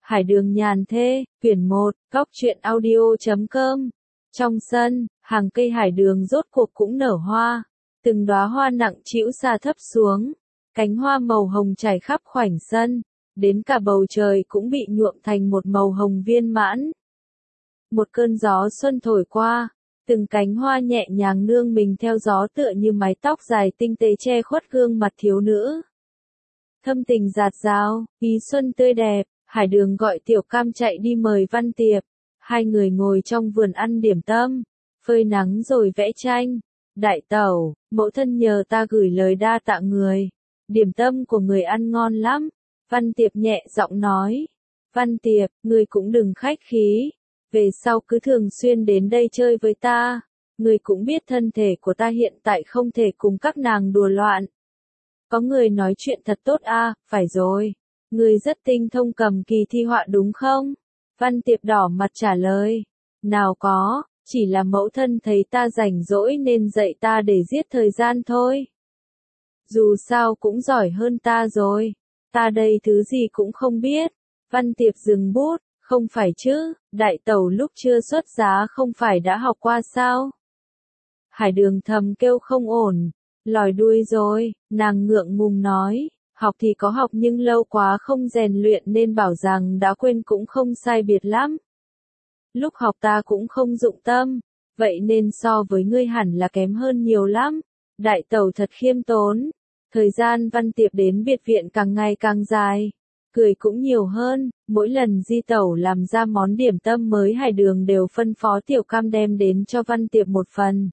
Hải đường nhàn thê, quyển 1, góc truyện audio.com. Trong sân, hàng cây hải đường rốt cuộc cũng nở hoa. Từng đóa hoa nặng trĩu sa thấp xuống. Cánh hoa màu hồng trải khắp khoảnh sân. Đến cả bầu trời cũng bị nhuộm thành một màu hồng viên mãn. Một cơn gió xuân thổi qua. Từng cánh hoa nhẹ nhàng nương mình theo gió tựa như mái tóc dài tinh tế che khuất gương mặt thiếu nữ. Thâm tình dạt dào, ý xuân tươi đẹp. Hải đường gọi Tiểu Cam chạy đi mời Văn Tiệp. Hai người ngồi trong vườn ăn điểm tâm, phơi nắng rồi vẽ tranh. Đại tẩu, mẫu thân nhờ ta gửi lời đa tạ người. Điểm tâm của người ăn ngon lắm. Văn Tiệp nhẹ giọng nói. Văn Tiệp, người cũng đừng khách khí. Về sau cứ thường xuyên đến đây chơi với ta. Người cũng biết thân thể của ta hiện tại không thể cùng các nàng đùa loạn. Có người nói chuyện thật tốt à, phải rồi. Người rất tinh thông cầm kỳ thi họa đúng không? Văn Tiệp đỏ mặt trả lời. Nào có, chỉ là mẫu thân thấy ta rảnh rỗi nên dạy ta để giết thời gian thôi. Dù sao cũng giỏi hơn ta rồi. Ta đây thứ gì cũng không biết. Văn Tiệp dừng bút, không phải chứ, đại tẩu lúc chưa xuất giá không phải đã học qua sao? Hải đường thầm kêu không ổn, lòi đuôi rồi, nàng ngượng ngùng nói. Học thì có học nhưng lâu quá không rèn luyện nên bảo rằng đã quên cũng không sai biệt lắm. Lúc học ta cũng không dụng tâm, vậy nên so với ngươi hẳn là kém hơn nhiều lắm. Đại tẩu thật khiêm tốn. Thời gian Văn Tiệp đến biệt viện càng ngày càng dài, cười cũng nhiều hơn. Mỗi lần Di tẩu làm ra món điểm tâm mới Hải đường đều phân phó Tiểu Cam đem đến cho Văn Tiệp một phần.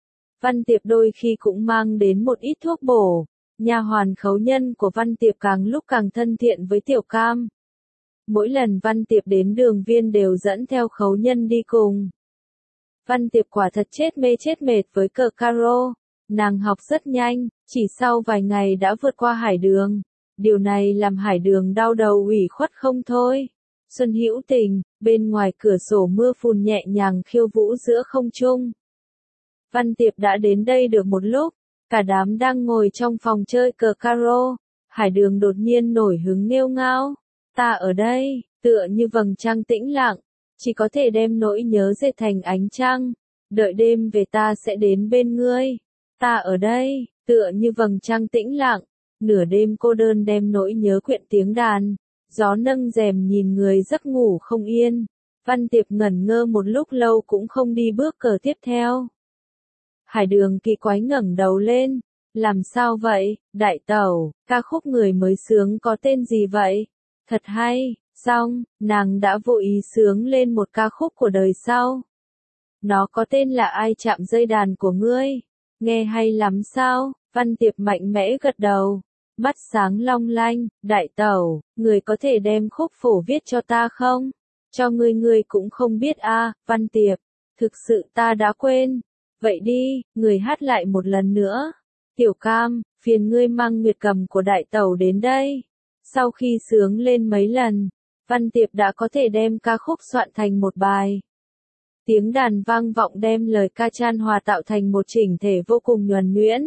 Văn Tiệp đôi khi cũng mang đến một ít thuốc bổ. Nha hoàn khấu nhân của Văn Tiệp càng lúc càng thân thiện với Tiểu Cam. Mỗi lần Văn Tiệp đến đường viên đều dẫn theo khấu nhân đi cùng. Văn Tiệp quả thật chết mệt với cờ caro. Nàng học rất nhanh, chỉ sau vài ngày đã vượt qua Hải đường. Điều này làm Hải đường đau đầu ủy khuất không thôi. Xuân hữu tình, bên ngoài cửa sổ mưa phùn nhẹ nhàng khiêu vũ giữa không trung. Văn Tiệp đã đến đây được một lúc. Cả đám đang ngồi trong phòng chơi cờ caro. Hải đường đột nhiên nổi hứng nghêu ngao. Ta ở đây, tựa như vầng trăng tĩnh lặng. Chỉ có thể đem nỗi nhớ dệt thành ánh trăng. Đợi đêm về ta sẽ đến bên ngươi. Ta ở đây, tựa như vầng trăng tĩnh lặng. Nửa đêm cô đơn đem nỗi nhớ quyện tiếng đàn. Gió nâng rèm nhìn người giấc ngủ không yên. Văn Tiệp ngẩn ngơ một lúc lâu cũng không đi bước cờ tiếp theo. Hải đường kỳ quái ngẩng đầu lên. Làm sao vậy, đại tẩu, ca khúc người mới sướng có tên gì vậy? Thật hay, xong, nàng đã vô ý sướng lên một ca khúc của đời sau. Nó có tên là Ai chạm dây đàn của ngươi? Nghe hay lắm sao? Văn Tiệp mạnh mẽ gật đầu. Mắt sáng long lanh, đại tẩu, người có thể đem khúc phổ viết cho ta không? Cho ngươi cũng không biết à, Văn Tiệp, thực sự ta đã quên. Vậy đi, người hát lại một lần nữa. Tiểu Cam, phiền ngươi mang nguyệt cầm của đại tẩu đến đây. Sau khi sướng lên mấy lần, Văn Tiệp đã có thể đem ca khúc soạn thành một bài. Tiếng đàn vang vọng đem lời ca chan hòa tạo thành một chỉnh thể vô cùng nhuần nhuyễn.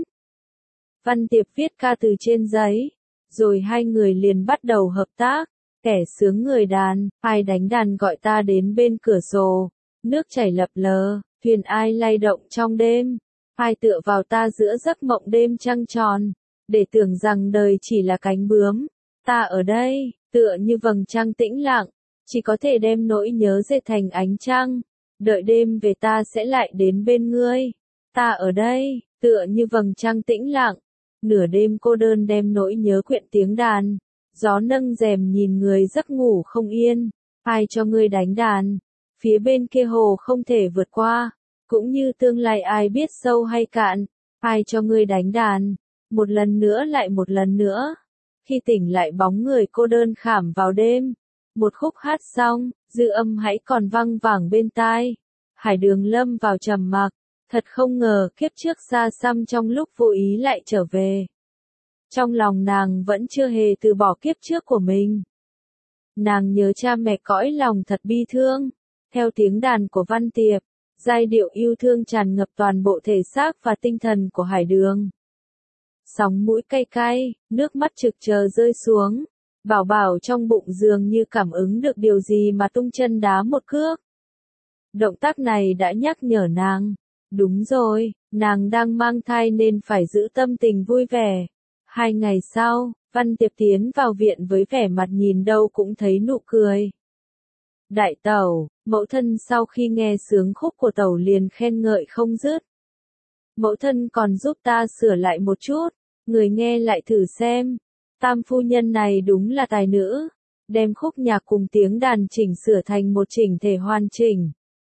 Văn Tiệp viết ca từ trên giấy, rồi hai người liền bắt đầu hợp tác. Kẻ sướng người đàn, ai đánh đàn gọi ta đến bên cửa sổ. Nước chảy lập lờ, thuyền ai lay động trong đêm. Ai tựa vào ta giữa giấc mộng đêm trăng tròn, để tưởng rằng đời chỉ là cánh bướm. Ta ở đây, tựa như vầng trăng tĩnh lặng, chỉ có thể đem nỗi nhớ dệt thành ánh trăng. Đợi đêm về ta sẽ lại đến bên ngươi. Ta ở đây, tựa như vầng trăng tĩnh lặng. Nửa đêm cô đơn đem nỗi nhớ quyện tiếng đàn. Gió nâng rèm nhìn người giấc ngủ không yên. Ai cho ngươi đánh đàn? Phía bên kia hồ không thể vượt qua. Cũng như tương lai ai biết sâu hay cạn. Ai cho ngươi đánh đàn? Một lần nữa lại một lần nữa. Khi tỉnh lại bóng người cô đơn khảm vào đêm. Một khúc hát xong, dư âm hãy còn văng vẳng bên tai. Hải đường lâm vào trầm mặc. Thật không ngờ kiếp trước xa xăm trong lúc vô ý lại trở về. Trong lòng nàng vẫn chưa hề từ bỏ kiếp trước của mình. Nàng nhớ cha mẹ cõi lòng thật bi thương. Theo tiếng đàn của Văn Tiệp, giai điệu yêu thương tràn ngập toàn bộ thể xác và tinh thần của Hải đường. Sóng mũi cay cay, nước mắt trực chờ rơi xuống. Bảo Bảo trong bụng dường như cảm ứng được điều gì mà tung chân đá một cước. Động tác này đã nhắc nhở nàng. Đúng rồi, nàng đang mang thai nên phải giữ tâm tình vui vẻ. 2 ngày sau, Văn Tiệp tiến vào viện với vẻ mặt nhìn đâu cũng thấy nụ cười. Đại tẩu, mẫu thân sau khi nghe sướng khúc của tẩu liền khen ngợi không dứt. Mẫu thân còn giúp ta sửa lại một chút, người nghe lại thử xem. Tam phu nhân này đúng là tài nữ, đem khúc nhạc cùng tiếng đàn chỉnh sửa thành một chỉnh thể hoàn chỉnh.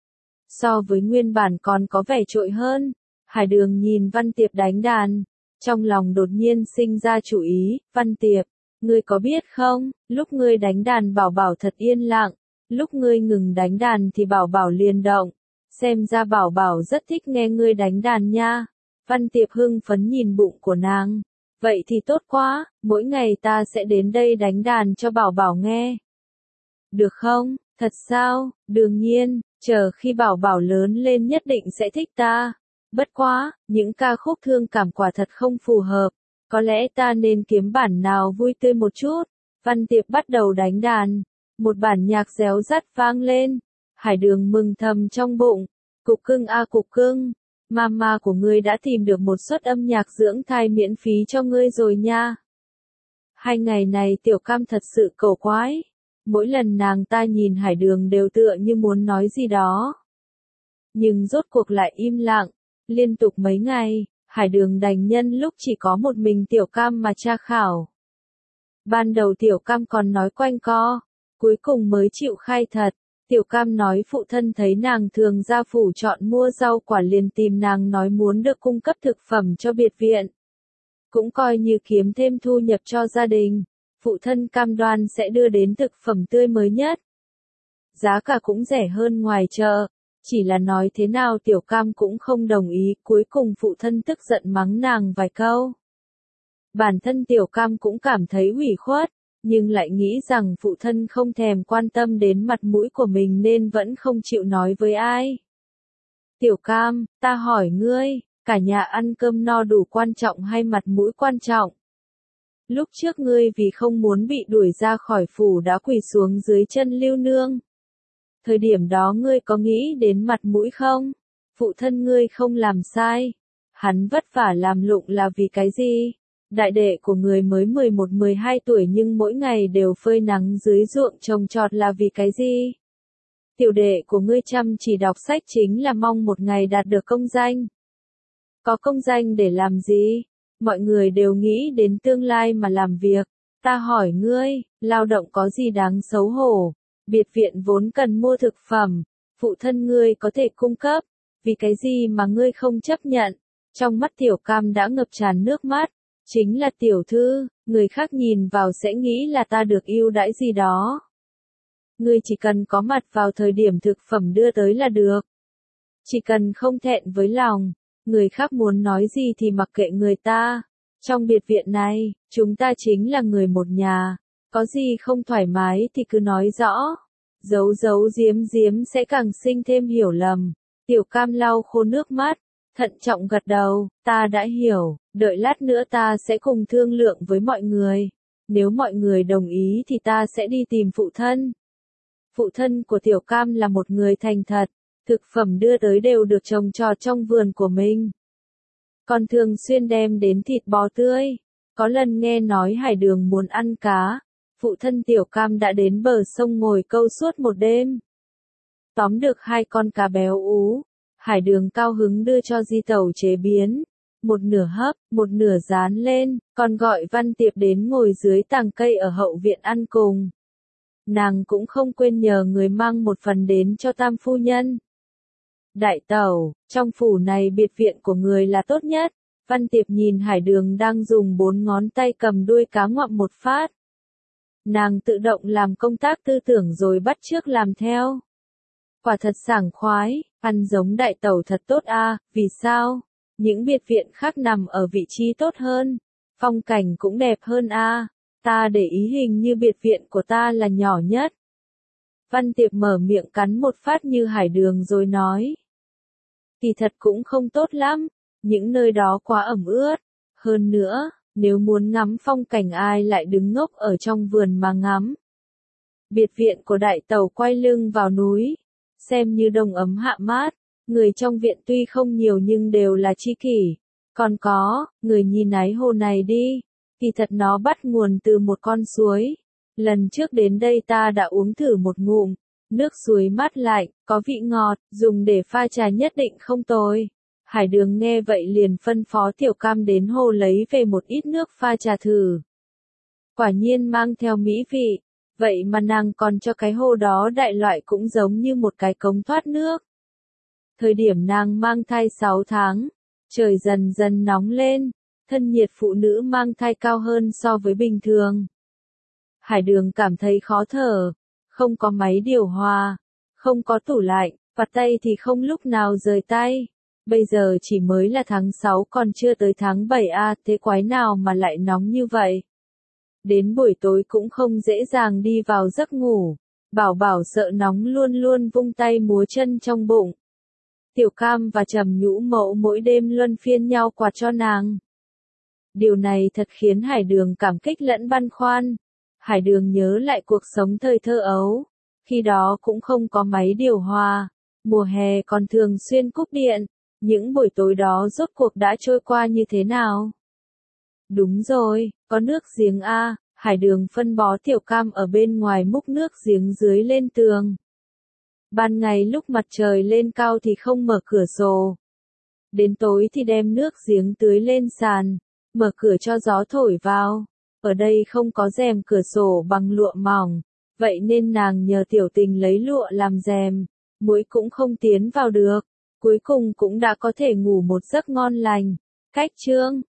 So với nguyên bản còn có vẻ trội hơn. Hải Đường nhìn Văn Tiệp đánh đàn, trong lòng đột nhiên sinh ra chủ ý. Văn Tiệp, ngươi có biết không, lúc ngươi đánh đàn Bảo Bảo thật yên lặng, lúc ngươi ngừng đánh đàn thì Bảo Bảo liền động. Xem ra Bảo Bảo rất thích nghe ngươi đánh đàn nha. Văn Tiệp hưng phấn nhìn bụng của nàng. Vậy thì tốt quá, mỗi ngày ta sẽ đến đây đánh đàn cho Bảo Bảo nghe. Được không? Thật sao? Đương nhiên, chờ khi Bảo Bảo lớn lên nhất định sẽ thích ta. Bất quá, những ca khúc thương cảm quả thật không phù hợp. Có lẽ ta nên kiếm bản nào vui tươi một chút. Văn Tiệp bắt đầu đánh đàn. Một bản nhạc réo rắt vang lên. Hải Đường mừng thầm trong bụng. Cục cưng a cục cưng. Mama của ngươi đã tìm được một suất âm nhạc dưỡng thai miễn phí cho ngươi rồi nha. 2 ngày này Tiểu Cam thật sự cầu quái. Mỗi lần nàng ta nhìn Hải Đường đều tựa như muốn nói gì đó. Nhưng rốt cuộc lại im lặng. Liên tục mấy ngày, Hải Đường đành nhân lúc chỉ có một mình Tiểu Cam mà tra khảo. Ban đầu Tiểu Cam còn nói quanh co, cuối cùng mới chịu khai thật. Tiểu Cam nói phụ thân thấy nàng thường ra phủ chọn mua rau quả liền tìm nàng nói muốn được cung cấp thực phẩm cho biệt viện. Cũng coi như kiếm thêm thu nhập cho gia đình. Phụ thân cam đoan sẽ đưa đến thực phẩm tươi mới nhất. Giá cả cũng rẻ hơn ngoài chợ. Chỉ là nói thế nào Tiểu Cam cũng không đồng ý, cuối cùng phụ thân tức giận mắng nàng vài câu. Bản thân Tiểu Cam cũng cảm thấy ủy khuất, nhưng lại nghĩ rằng phụ thân không thèm quan tâm đến mặt mũi của mình nên vẫn không chịu nói với ai. Tiểu Cam, ta hỏi ngươi, cả nhà ăn cơm no đủ quan trọng hay mặt mũi quan trọng? Lúc trước ngươi vì không muốn bị đuổi ra khỏi phủ đã quỳ xuống dưới chân Lưu Nương. Thời điểm đó ngươi có nghĩ đến mặt mũi không? Phụ thân ngươi không làm sai. Hắn vất vả làm lụng là vì cái gì? Đại đệ của người mới 11-12 tuổi nhưng mỗi ngày đều phơi nắng dưới ruộng trồng trọt là vì cái gì? Tiểu đệ của ngươi chăm chỉ đọc sách chính là mong một ngày đạt được công danh. Có công danh để làm gì? Mọi người đều nghĩ đến tương lai mà làm việc. Ta hỏi ngươi, lao động có gì đáng xấu hổ? Biệt viện vốn cần mua thực phẩm, phụ thân ngươi có thể cung cấp. Vì cái gì mà ngươi không chấp nhận? Trong mắt Tiểu Cam đã ngập tràn nước mắt. Chính là tiểu thư, người khác nhìn vào sẽ nghĩ là ta được ưu đãi gì đó. Ngươi chỉ cần có mặt vào thời điểm thực phẩm đưa tới là được. Chỉ cần không thẹn với lòng, người khác muốn nói gì thì mặc kệ người ta. Trong biệt viện này, chúng ta chính là người một nhà. Có gì không thoải mái thì cứ nói rõ. Giấu giấu giếm giếm sẽ càng sinh thêm hiểu lầm. Tiểu Cam lau khô nước mắt. Thận trọng gật đầu, ta đã hiểu, đợi lát nữa ta sẽ cùng thương lượng với mọi người. Nếu mọi người đồng ý thì ta sẽ đi tìm phụ thân. Phụ thân của Tiểu Cam là một người thành thật, thực phẩm đưa tới đều được trồng trọt trong vườn của mình. Còn thường xuyên đem đến thịt bò tươi. Có lần nghe nói Hải Đường muốn ăn cá, phụ thân Tiểu Cam đã đến bờ sông ngồi câu suốt một đêm. Tóm được 2 con cá béo ú. Hải Đường cao hứng đưa cho Di Tẩu chế biến, một nửa hấp, một nửa rán lên, còn gọi Văn Tiệp đến ngồi dưới tàng cây ở hậu viện ăn cùng. Nàng cũng không quên nhờ người mang một phần đến cho Tam phu nhân. Đại tẩu, trong phủ này biệt viện của người là tốt nhất. Văn Tiệp nhìn Hải Đường đang dùng 4 ngón tay cầm đuôi cá ngoạm một phát. Nàng tự động làm công tác tư tưởng rồi bắt chước làm theo. Quả thật sảng khoái, ăn giống đại tẩu thật tốt a, vì sao? Những biệt viện khác nằm ở vị trí tốt hơn, phong cảnh cũng đẹp hơn a. Ta để ý hình như biệt viện của ta là nhỏ nhất. Văn Tiệp mở miệng cắn một phát như Hải Đường rồi nói. Kỳ thật cũng không tốt lắm, những nơi đó quá ẩm ướt. Hơn nữa, nếu muốn ngắm phong cảnh ai lại đứng ngốc ở trong vườn mà ngắm. Biệt viện của đại tàu quay lưng vào núi, xem như đông ấm hạ mát, người trong viện tuy không nhiều nhưng đều là tri kỷ. Còn có, người nhìn ái hồ này đi, kỳ thật nó bắt nguồn từ một con suối. Lần trước đến đây ta đã uống thử một ngụm, nước suối mát lạnh, có vị ngọt, dùng để pha trà nhất định không tồi. Hải Đường nghe vậy liền phân phó Tiểu Cam đến hồ lấy về một ít nước pha trà thử. Quả nhiên mang theo mỹ vị, vậy mà nàng còn cho cái hồ đó đại loại cũng giống như một cái cống thoát nước. Thời điểm nàng mang thai 6 tháng, trời dần dần nóng lên, thân nhiệt phụ nữ mang thai cao hơn so với bình thường. Hải Đường cảm thấy khó thở, không có máy điều hòa, không có tủ lạnh, vặt tay thì không lúc nào rời tay. Bây giờ chỉ mới là tháng 6 còn chưa tới tháng 7 à, thế quái nào mà lại nóng như vậy. Đến buổi tối cũng không dễ dàng đi vào giấc ngủ, Bảo Bảo sợ nóng luôn luôn vung tay múa chân trong bụng. Tiểu Cam và Trầm Nhũ Mậu mỗi đêm luân phiên nhau quạt cho nàng. Điều này thật khiến Hải Đường cảm kích lẫn băn khoăn. Hải Đường nhớ lại cuộc sống thời thơ ấu, khi đó cũng không có máy điều hòa, mùa hè còn thường xuyên cúp điện, những buổi tối đó rốt cuộc đã trôi qua như thế nào? Đúng rồi, có nước giếng a, Hải Đường phân bó Tiểu Cam ở bên ngoài múc nước giếng dưới lên tường. Ban ngày lúc mặt trời lên cao thì không mở cửa sổ. Đến tối thì đem nước giếng tưới lên sàn, mở cửa cho gió thổi vào. Ở đây không có rèm cửa sổ bằng lụa mỏng, vậy nên nàng nhờ Tiểu Tình lấy lụa làm rèm, muỗi cũng không tiến vào được. Cuối cùng cũng đã có thể ngủ một giấc ngon lành. Cách chương